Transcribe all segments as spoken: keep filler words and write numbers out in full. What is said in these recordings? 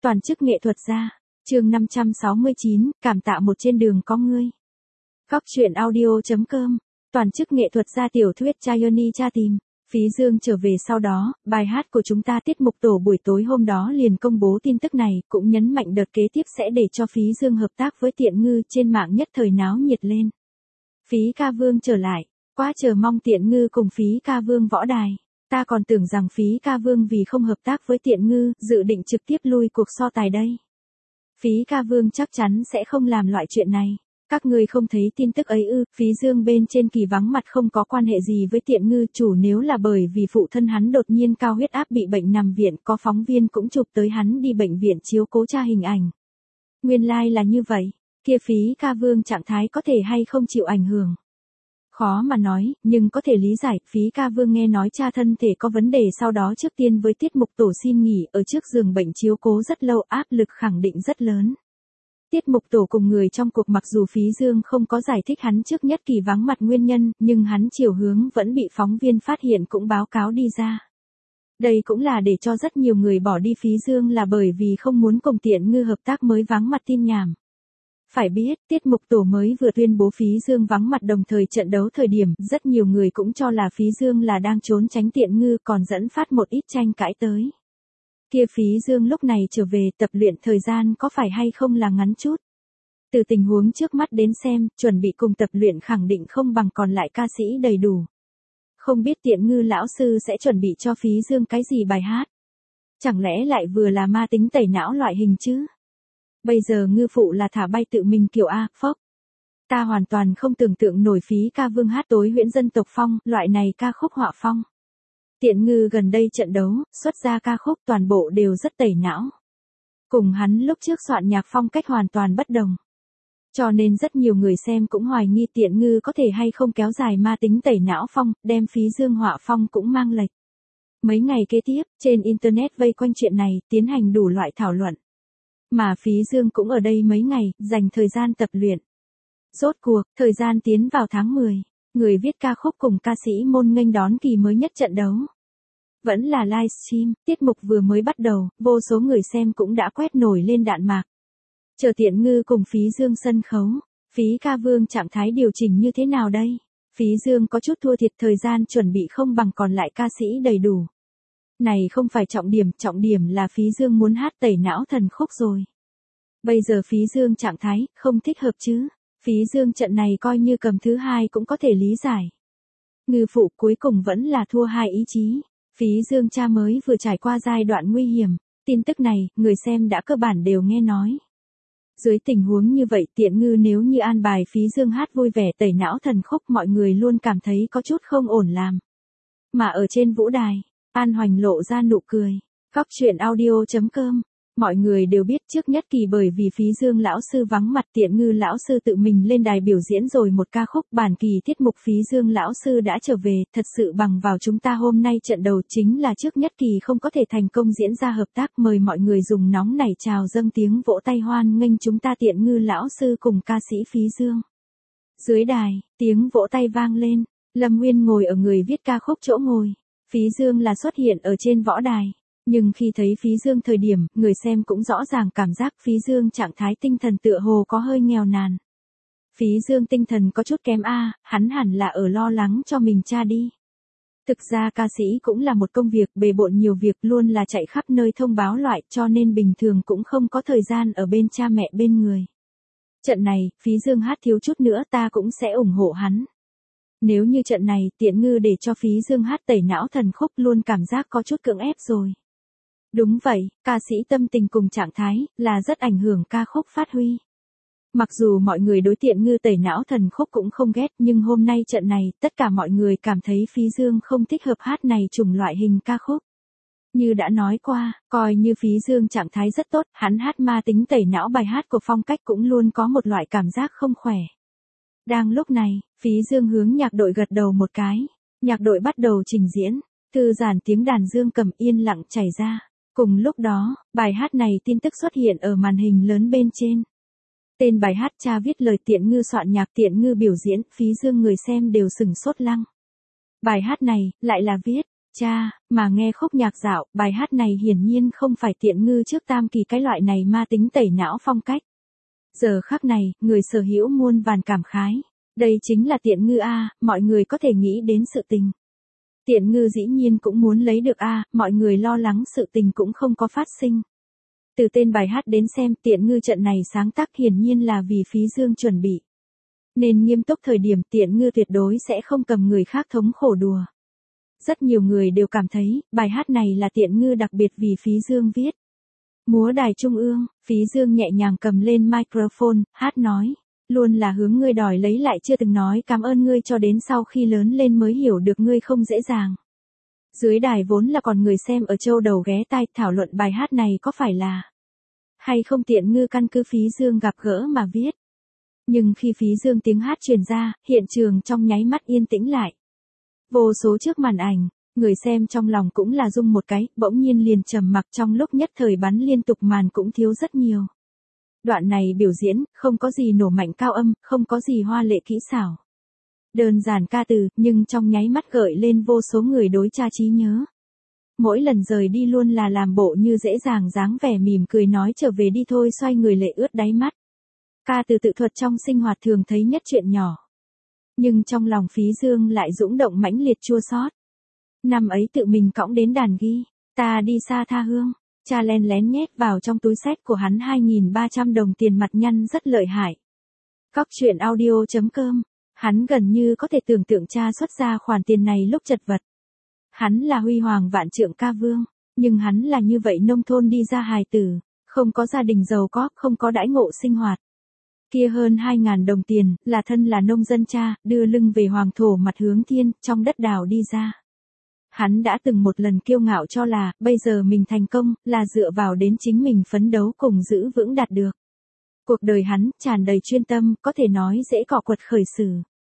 Toàn chức nghệ thuật gia. Chương năm trăm sáu mươi chín, cảm tạ một trên đường có ngươi. Góc truyện audio chấm com. Toàn chức nghệ thuật gia tiểu thuyết Chayoni tra tìm. Phí Dương trở về sau đó, bài hát của chúng ta tiết mục tổ buổi tối hôm đó liền công bố tin tức này, cũng nhấn mạnh đợt kế tiếp sẽ để cho Phí Dương hợp tác với Tiện Ngư, trên mạng nhất thời náo nhiệt lên. Phí Ca Vương trở lại, quá chờ mong Tiện Ngư cùng Phí Ca Vương võ đài. Ta còn tưởng rằng Phí Ca Vương vì không hợp tác với Tiện Ngư, dự định trực tiếp lui cuộc so tài đây. Phí Ca Vương chắc chắn sẽ không làm loại chuyện này. Các người không thấy tin tức ấy ư? Phí Dương bên trên kỳ vắng mặt không có quan hệ gì với Tiện Ngư, chủ nếu là bởi vì phụ thân hắn đột nhiên cao huyết áp bị bệnh nằm viện, có phóng viên cũng chụp tới hắn đi bệnh viện chiếu cố tra hình ảnh. Nguyên lai like là như vậy, kia Phí Ca Vương trạng thái có thể hay không chịu ảnh hưởng. Khó mà nói, nhưng có thể lý giải. Phí Ca Vương nghe nói cha thân thể có vấn đề, sau đó trước tiên với tiết mục tổ xin nghỉ, ở trước giường bệnh chiếu cố rất lâu, áp lực khẳng định rất lớn. Tiết mục tổ cùng người trong cuộc mặc dù Phí Dương không có giải thích hắn trước nhất kỳ vắng mặt nguyên nhân, nhưng hắn chiều hướng vẫn bị phóng viên phát hiện cũng báo cáo đi ra. Đây cũng là để cho rất nhiều người bỏ đi Phí Dương là bởi vì không muốn cùng Tiện Ngư hợp tác mới vắng mặt tin nhảm. Phải biết, tiết mục tổ mới vừa tuyên bố Phí Dương vắng mặt đồng thời trận đấu thời điểm, rất nhiều người cũng cho là Phí Dương là đang trốn tránh Tiện Ngư, còn dẫn phát một ít tranh cãi tới. Kia Phí Dương lúc này trở về, tập luyện thời gian có phải hay không là ngắn chút. Từ tình huống trước mắt đến xem, chuẩn bị cùng tập luyện khẳng định không bằng còn lại ca sĩ đầy đủ. Không biết Tiện Ngư lão sư sẽ chuẩn bị cho Phí Dương cái gì bài hát? Chẳng lẽ lại vừa là ma tính tẩy não loại hình chứ? Bây giờ Ngư phụ là thả bay tự mình kiểu A, phốc. Ta hoàn toàn không tưởng tượng nổi Phí Ca Vương hát tối huyễn dân tộc phong, loại này ca khúc họa phong. Tiện Ngư gần đây trận đấu, xuất ra ca khúc toàn bộ đều rất tẩy não. Cùng hắn lúc trước soạn nhạc phong cách hoàn toàn bất đồng. Cho nên rất nhiều người xem cũng hoài nghi Tiện Ngư có thể hay không kéo dài ma tính tẩy não phong, đem Phí Dương họa phong cũng mang lệch. Mấy ngày kế tiếp, trên Internet vây quanh chuyện này, tiến hành đủ loại thảo luận. Mà Phí Dương cũng ở đây mấy ngày, dành thời gian tập luyện. Rốt cuộc, thời gian tiến vào tháng mười, người viết ca khúc cùng ca sĩ môn nghênh đón kỳ mới nhất trận đấu. Vẫn là livestream, tiết mục vừa mới bắt đầu, vô số người xem cũng đã quét nổi lên đạn mạc. Chờ Tiện Ngư cùng Phí Dương sân khấu, Phí Ca Vương trạng thái điều chỉnh như thế nào đây? Phí Dương có chút thua thiệt, thời gian chuẩn bị không bằng còn lại ca sĩ đầy đủ. Này không phải trọng điểm, trọng điểm là Phí Dương muốn hát tẩy não thần khúc rồi. Bây giờ Phí Dương trạng thái, không thích hợp chứ. Phí Dương trận này coi như cầm thứ hai cũng có thể lý giải. Ngư phụ cuối cùng vẫn là thua hai ý chí. Phí Dương cha mới vừa trải qua giai đoạn nguy hiểm. Tin tức này, người xem đã cơ bản đều nghe nói. Dưới tình huống như vậy, Tiện Ngư nếu như an bài Phí Dương hát vui vẻ tẩy não thần khúc, mọi người luôn cảm thấy có chút không ổn làm. Mà ở trên vũ đài, An Hoành lộ ra nụ cười. Góc truyện audio chấm com. Mọi người đều biết trước nhất kỳ bởi vì Phí Dương lão sư vắng mặt, Tiện Ngư lão sư tự mình lên đài biểu diễn rồi một ca khúc. Bản kỳ tiết mục Phí Dương lão sư đã trở về, thật sự bằng vào chúng ta hôm nay trận đầu chính là trước nhất kỳ không có thể thành công diễn ra hợp tác, mời mọi người dùng nóng nảy chào dâng tiếng vỗ tay hoan nghênh chúng ta Tiện Ngư lão sư cùng ca sĩ Phí Dương. Dưới đài, tiếng vỗ tay vang lên, Lâm Nguyên ngồi ở người viết ca khúc chỗ ngồi, Phí Dương là xuất hiện ở trên võ đài. Nhưng khi thấy Phí Dương thời điểm, người xem cũng rõ ràng cảm giác Phí Dương trạng thái tinh thần tựa hồ có hơi nghèo nàn. Phí Dương tinh thần có chút kém a, hắn hẳn là ở lo lắng cho mình cha đi. Thực ra ca sĩ cũng là một công việc bề bộn nhiều việc, luôn là chạy khắp nơi thông báo loại, cho nên bình thường cũng không có thời gian ở bên cha mẹ bên người. Trận này, Phí Dương hát thiếu chút nữa ta cũng sẽ ủng hộ hắn. Nếu như trận này Tiện Ngư để cho Phí Dương hát tẩy não thần khúc, luôn cảm giác có chút cưỡng ép rồi. Đúng vậy, ca sĩ tâm tình cùng trạng thái, là rất ảnh hưởng ca khúc phát huy. Mặc dù mọi người đối Tiện Ngư tẩy não thần khúc cũng không ghét, nhưng hôm nay trận này, tất cả mọi người cảm thấy Phí Dương không thích hợp hát này chủng loại hình ca khúc. Như đã nói qua, coi như Phí Dương trạng thái rất tốt, hắn hát ma tính tẩy não bài hát của phong cách cũng luôn có một loại cảm giác không khỏe. Đang lúc này, Phí Dương hướng nhạc đội gật đầu một cái, nhạc đội bắt đầu trình diễn, thư giãn tiếng đàn dương cầm yên lặng chảy ra. Cùng lúc đó, bài hát này tin tức xuất hiện ở màn hình lớn bên trên. Tên bài hát cha viết lời, Tiện Ngư soạn nhạc, Tiện Ngư biểu diễn, Phí Dương người xem đều sửng sốt lăng. Bài hát này, lại là viết, Cha, mà nghe khúc nhạc dạo, bài hát này hiển nhiên không phải Tiện Ngư trước tam kỳ cái loại này ma tính tẩy não phong cách. Giờ khắc này, người sở hữu muôn vàn cảm khái. Đây chính là Tiện Ngư a, mọi người có thể nghĩ đến sự tình. Tiện Ngư dĩ nhiên cũng muốn lấy được a, mọi người lo lắng sự tình cũng không có phát sinh. Từ tên bài hát đến xem, Tiện Ngư trận này sáng tác hiển nhiên là vì Phí Dương chuẩn bị. Nên nghiêm túc thời điểm Tiện Ngư tuyệt đối sẽ không cầm người khác thống khổ đùa. Rất nhiều người đều cảm thấy, bài hát này là Tiện Ngư đặc biệt vì Phí Dương viết. Múa đài trung ương, Phí Dương nhẹ nhàng cầm lên microphone, hát nói. Luôn là hướng ngươi đòi lấy lại chưa từng nói cảm ơn ngươi cho đến sau khi lớn lên mới hiểu được ngươi không dễ dàng. Dưới đài vốn là còn người xem ở châu đầu ghé tai thảo luận bài hát này có phải là hay không Tiện Ngư căn cứ Phí Dương gặp gỡ mà viết. Nhưng khi Phí Dương tiếng hát truyền ra, hiện trường trong nháy mắt yên tĩnh lại. Vô số trước màn ảnh, người xem trong lòng cũng là rung một cái, bỗng nhiên liền trầm mặc trong lúc nhất thời bắn liên tục màn cũng thiếu rất nhiều. Đoạn này biểu diễn, không có gì nổ mạnh cao âm, không có gì hoa lệ kỹ xảo. Đơn giản ca từ, nhưng trong nháy mắt gợi lên vô số người đối cha trí nhớ. Mỗi lần rời đi luôn là làm bộ như dễ dàng dáng vẻ mỉm cười nói trở về đi thôi xoay người lệ ướt đáy mắt. Ca từ tự thuật trong sinh hoạt thường thấy nhất chuyện nhỏ. Nhưng trong lòng Phí Dương lại dũng động mãnh liệt chua xót. Năm ấy tự mình cõng đến đàn ghi, ta đi xa tha hương. Cha len lén nhét vào trong túi xách của hắn hai nghìn ba trăm đồng tiền mặt nhăn rất lợi hại. Cóc truyện audio chấm com, hắn gần như có thể tưởng tượng cha xuất ra khoản tiền này lúc chật vật. Hắn là huy hoàng vạn trượng ca vương, nhưng hắn là như vậy nông thôn đi ra hài tử, không có gia đình giàu có, không có đãi ngộ sinh hoạt. Kia hơn hai ngàn đồng tiền, là thân là nông dân cha, đưa lưng về hoàng thổ mặt hướng thiên, trong đất đào đi ra. Hắn đã từng một lần kiêu ngạo cho là, bây giờ mình thành công, là dựa vào đến chính mình phấn đấu cùng giữ vững đạt được. Cuộc đời hắn, tràn đầy chuyên tâm, có thể nói dễ cọ quật khởi sử.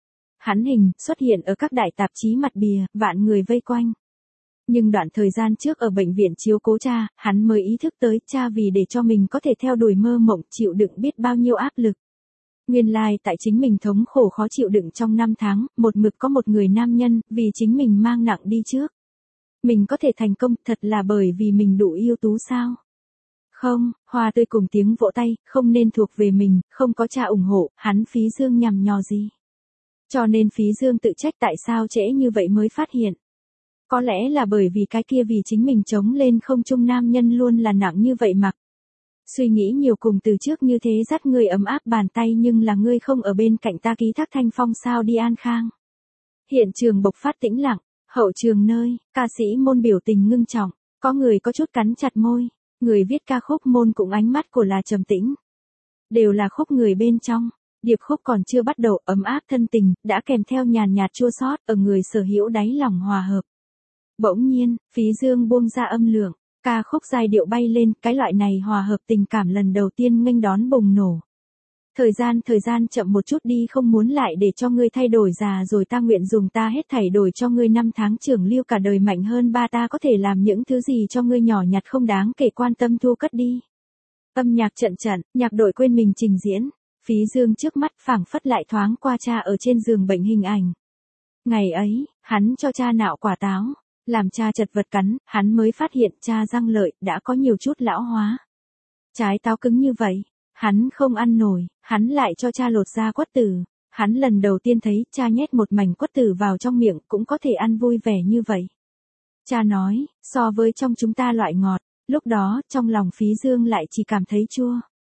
Hắn hình, xuất hiện ở các đại tạp chí mặt bìa, vạn người vây quanh. Nhưng đoạn thời gian trước ở bệnh viện chiếu cố cha, hắn mới ý thức tới, cha vì để cho mình có thể theo đuổi mơ mộng, chịu đựng biết bao nhiêu áp lực. Nguyên lai like, tại chính mình thống khổ khó chịu đựng trong năm tháng, một mực có một người nam nhân, vì chính mình mang nặng đi trước. Mình có thể thành công, thật là bởi vì mình đủ ưu tú sao? Không, hoa tươi cùng tiếng vỗ tay, không nên thuộc về mình, không có cha ủng hộ, hắn Phí Dương nhằm nhò gì. Cho nên Phí Dương tự trách tại sao trễ như vậy mới phát hiện. Có lẽ là bởi vì cái kia vì chính mình chống lên không trung nam nhân luôn là nặng như vậy mặc. Suy nghĩ nhiều cùng từ trước như thế dắt người ấm áp bàn tay nhưng là ngươi không ở bên cạnh ta ký thác thanh phong sao đi an khang. Hiện trường bộc phát tĩnh lặng, hậu trường nơi, ca sĩ môn biểu tình ngưng trọng, có người có chút cắn chặt môi, người viết ca khúc môn cũng ánh mắt của là trầm tĩnh. Đều là khúc người bên trong, điệp khúc còn chưa bắt đầu ấm áp thân tình, đã kèm theo nhàn nhạt chua xót ở người sở hữu đáy lòng hòa hợp. Bỗng nhiên, Phí Dương buông ra âm lượng. Ca khúc giai điệu bay lên, cái loại này hòa hợp tình cảm lần đầu tiên nghênh đón bùng nổ. Thời gian thời gian chậm một chút đi không muốn lại để cho ngươi thay đổi già rồi ta nguyện dùng ta hết thảy đổi cho ngươi năm tháng trưởng lưu cả đời mạnh hơn ba ta có thể làm những thứ gì cho ngươi nhỏ nhặt không đáng kể quan tâm thu cất đi. Âm nhạc trận trận, nhạc đội quên mình trình diễn, Phí Dương trước mắt phảng phất lại thoáng qua cha ở trên giường bệnh hình ảnh. Ngày ấy, hắn cho cha nạo quả táo. Làm cha chật vật cắn, hắn mới phát hiện cha răng lợi đã có nhiều chút lão hóa. Trái táo cứng như vậy, hắn không ăn nổi, hắn lại cho cha lột ra quất tử. Hắn lần đầu tiên thấy cha nhét một mảnh quất tử vào trong miệng cũng có thể ăn vui vẻ như vậy. Cha nói, so với trong chúng ta loại ngọt, lúc đó trong lòng Phí Dương lại chỉ cảm thấy chua.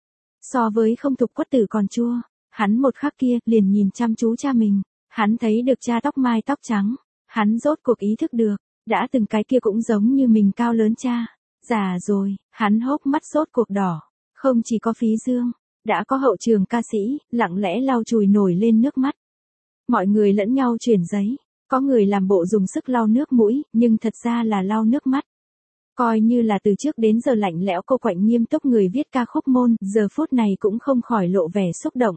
So với không thục quất tử còn chua, hắn một khắc kia liền nhìn chăm chú cha mình, hắn thấy được cha tóc mai tóc trắng, hắn rốt cuộc ý thức được. Đã từng cái kia cũng giống như mình cao lớn cha, già rồi, hắn hốc mắt sốt cuộc đỏ, không chỉ có Phí Dương, đã có hậu trường ca sĩ, lặng lẽ lau chùi nổi lên nước mắt. Mọi người lẫn nhau chuyển giấy, có người làm bộ dùng sức lau nước mũi, nhưng thật ra là lau nước mắt. Coi như là từ trước đến giờ lạnh lẽo cô quạnh nghiêm túc người viết ca khúc môn, giờ phút này cũng không khỏi lộ vẻ xúc động.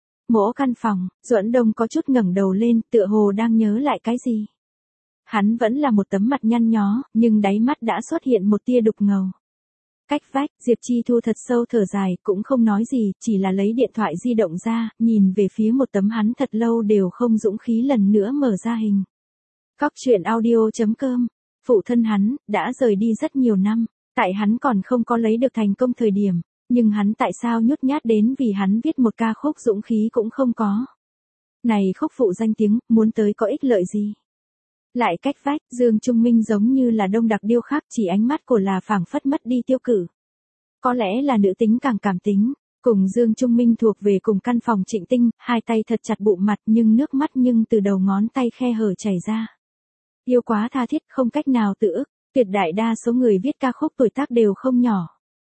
Mỗ căn phòng, Duẫn Đông có chút ngẩng đầu lên, tựa hồ đang nhớ lại cái gì. Hắn vẫn là một tấm mặt nhăn nhó, nhưng đáy mắt đã xuất hiện một tia đục ngầu. Cách vách, Diệp Chi Thu thật sâu thở dài, cũng không nói gì, chỉ là lấy điện thoại di động ra, nhìn về phía một tấm hắn thật lâu đều không dũng khí lần nữa mở ra hình. Cóc truyện audio chấm com Phụ thân hắn, đã rời đi rất nhiều năm, tại hắn còn không có lấy được thành công thời điểm, nhưng hắn tại sao nhút nhát đến vì hắn viết một ca khúc dũng khí cũng không có. Này khúc phụ danh tiếng, muốn tới có ích lợi gì? Lại cách vách, Dương Trung Minh giống như là đông đặc điêu khắc, chỉ ánh mắt của là phảng phất mất đi tiêu cự. Có lẽ là nữ tính càng cảm tính, cùng Dương Trung Minh thuộc về cùng căn phòng Trịnh Tinh, hai tay thật chặt bụng mặt nhưng nước mắt nhưng từ đầu ngón tay khe hở chảy ra. Yêu quá tha thiết không cách nào tự ức, tuyệt đại đa số người viết ca khúc tuổi tác đều không nhỏ.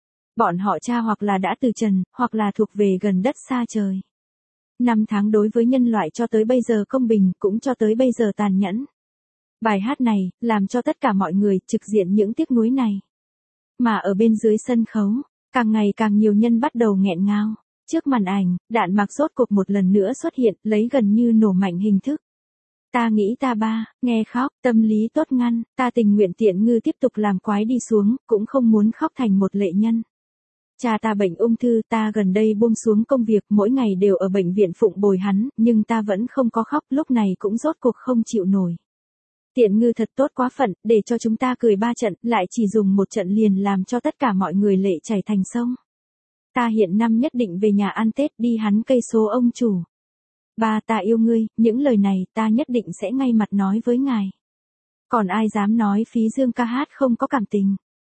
Bọn họ cha hoặc là đã từ trần, hoặc là thuộc về gần đất xa trời. Năm tháng đối với nhân loại cho tới bây giờ công bình, cũng cho tới bây giờ tàn nhẫn. Bài hát này, làm cho tất cả mọi người trực diện những tiếc nuối này. Mà ở bên dưới sân khấu, càng ngày càng nhiều nhân bắt đầu nghẹn ngào. Trước màn ảnh, Đạn Mạc rốt cuộc một lần nữa xuất hiện, lấy gần như nổ mạnh hình thức. Ta nghĩ ta ba, nghe khóc, tâm lý tốt ngăn, ta tình nguyện Tiện Ngư tiếp tục làm quái đi xuống, cũng không muốn khóc thành một lệ nhân. Cha ta bệnh ung thư, ta gần đây buông xuống công việc, mỗi ngày đều ở bệnh viện phụng bồi hắn, nhưng ta vẫn không có khóc, lúc này cũng rốt cuộc không chịu nổi. Tiện Ngư thật tốt quá phận, để cho chúng ta cười ba trận, lại chỉ dùng một trận liền làm cho tất cả mọi người lệ chảy thành sông. Ta hiện năm nhất định về nhà ăn Tết đi hắn cây số ông chủ. Ba, ta yêu ngươi, những lời này ta nhất định sẽ ngay mặt nói với ngài. Còn ai dám nói Phí Dương ca hát không có cảm tình.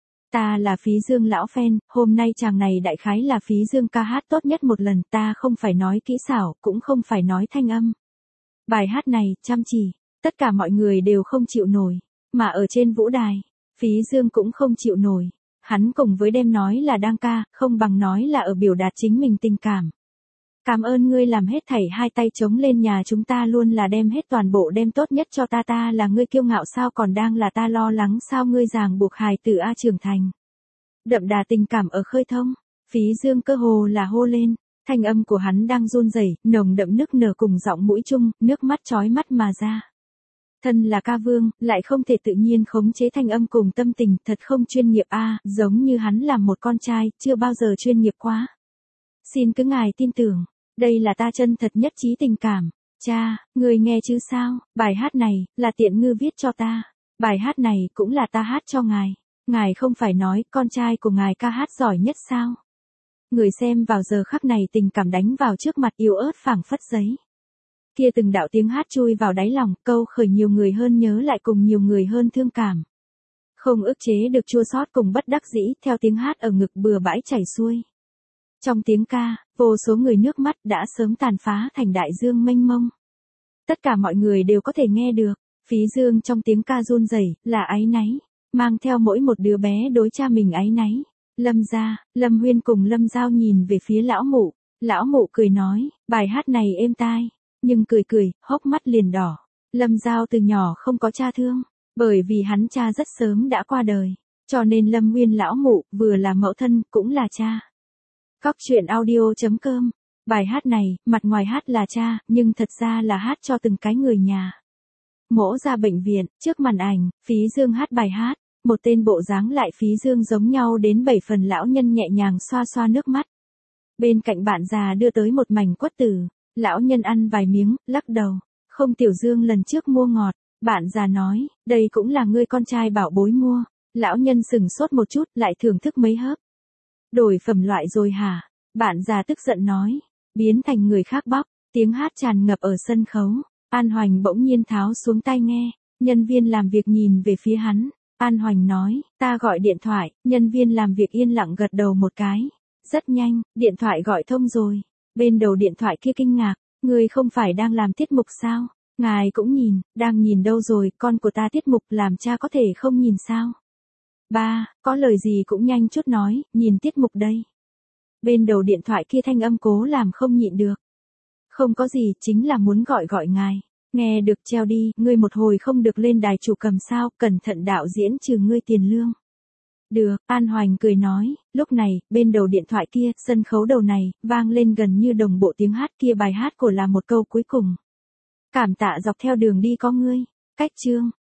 Ta là Phí Dương lão fan, hôm nay chàng này đại khái là Phí Dương ca hát tốt nhất một lần, ta không phải nói kỹ xảo, cũng không phải nói thanh âm. Bài hát này, chăm chỉ, tất cả mọi người đều không chịu nổi, mà ở trên vũ đài, Phí Dương cũng không chịu nổi. Hắn cùng với đem nói là đang ca, không bằng nói là ở biểu đạt chính mình tình cảm. Cảm ơn ngươi làm hết thảy, hai tay chống lên, nhà chúng ta luôn là đem hết toàn bộ đem tốt nhất cho ta, ta là ngươi kiêu ngạo sao, còn đang là ta lo lắng sao, ngươi ràng buộc hài tử A trưởng thành. Đậm đà tình cảm ở khơi thông, Phí Dương cơ hồ là hô lên, thanh âm của hắn đang run rẩy, nồng đậm nức nở cùng giọng mũi chung, nước mắt chói mắt mà ra. Thân là ca vương, lại không thể tự nhiên khống chế thanh âm cùng tâm tình, thật không chuyên nghiệp a, giống như hắn là một con trai, chưa bao giờ chuyên nghiệp quá. Xin cứ ngài tin tưởng, đây là ta chân thật nhất trí tình cảm. Cha, người nghe chứ sao, bài hát này, là Tiện Ngư viết cho ta. Bài hát này cũng là ta hát cho ngài. Ngài không phải nói con trai của ngài ca hát giỏi nhất sao? Người xem vào giờ khắc này tình cảm đánh vào trước mặt yếu ớt phảng phất giấy. Kia từng đạo tiếng hát chui vào đáy lòng, câu khởi nhiều người hơn nhớ lại cùng nhiều người hơn thương cảm. Không ức chế được chua xót cùng bất đắc dĩ, theo tiếng hát ở ngực bừa bãi chảy xuôi. Trong tiếng ca, vô số người nước mắt đã sớm tàn phá thành đại dương mênh mông. Tất cả mọi người đều có thể nghe được, Phí Dương trong tiếng ca run rẩy, là áy náy, mang theo mỗi một đứa bé đối cha mình áy náy. Lâm gia, Lâm Huyên cùng Lâm Giao nhìn về phía lão mụ, lão mụ cười nói, bài hát này êm tai, nhưng cười cười, hốc mắt liền đỏ. Lâm Giao từ nhỏ không có cha thương, bởi vì hắn cha rất sớm đã qua đời, cho nên Lâm Huyên lão mụ vừa là mẫu thân cũng là cha. Cóc truyện audio chấm com. Bài hát này, mặt ngoài hát là cha, nhưng thật ra là hát cho từng cái người nhà. Mỗ ra bệnh viện, trước màn ảnh, Phí Dương hát bài hát, một tên bộ dáng lại Phí Dương giống nhau đến bảy phần lão nhân nhẹ nhàng xoa xoa nước mắt. Bên cạnh bạn già đưa tới một mảnh quất tử, lão nhân ăn vài miếng, lắc đầu, không Tiểu Dương lần trước mua ngọt, bạn già nói, đây cũng là ngươi con trai bảo bối mua. Lão nhân sừng sốt một chút, lại thưởng thức mấy hớp. Đổi phẩm loại rồi hả? Bạn già tức giận nói, biến thành người khác bóc, tiếng hát tràn ngập ở sân khấu. An Hoành bỗng nhiên tháo xuống tai nghe, nhân viên làm việc nhìn về phía hắn. An Hoành nói, ta gọi điện thoại, nhân viên làm việc yên lặng gật đầu một cái. Rất nhanh, điện thoại gọi thông rồi. Bên đầu điện thoại kia kinh ngạc, người không phải đang làm tiết mục sao? Ngài cũng nhìn, đang nhìn đâu rồi, con của ta tiết mục làm cha có thể không nhìn sao? Ba, có lời gì cũng nhanh chút nói, nhìn tiết mục đây. Bên đầu điện thoại kia thanh âm cố làm không nhịn được. Không có gì, chính là muốn gọi gọi ngài. Nghe được treo đi, ngươi một hồi không được lên đài chủ cầm sao, cẩn thận đạo diễn trừ ngươi tiền lương. Được, An Hoành cười nói, lúc này, bên đầu điện thoại kia, sân khấu đầu này, vang lên gần như đồng bộ tiếng hát kia, bài hát của là một câu cuối cùng. Cảm tạ dọc theo đường đi có ngươi, cách chương.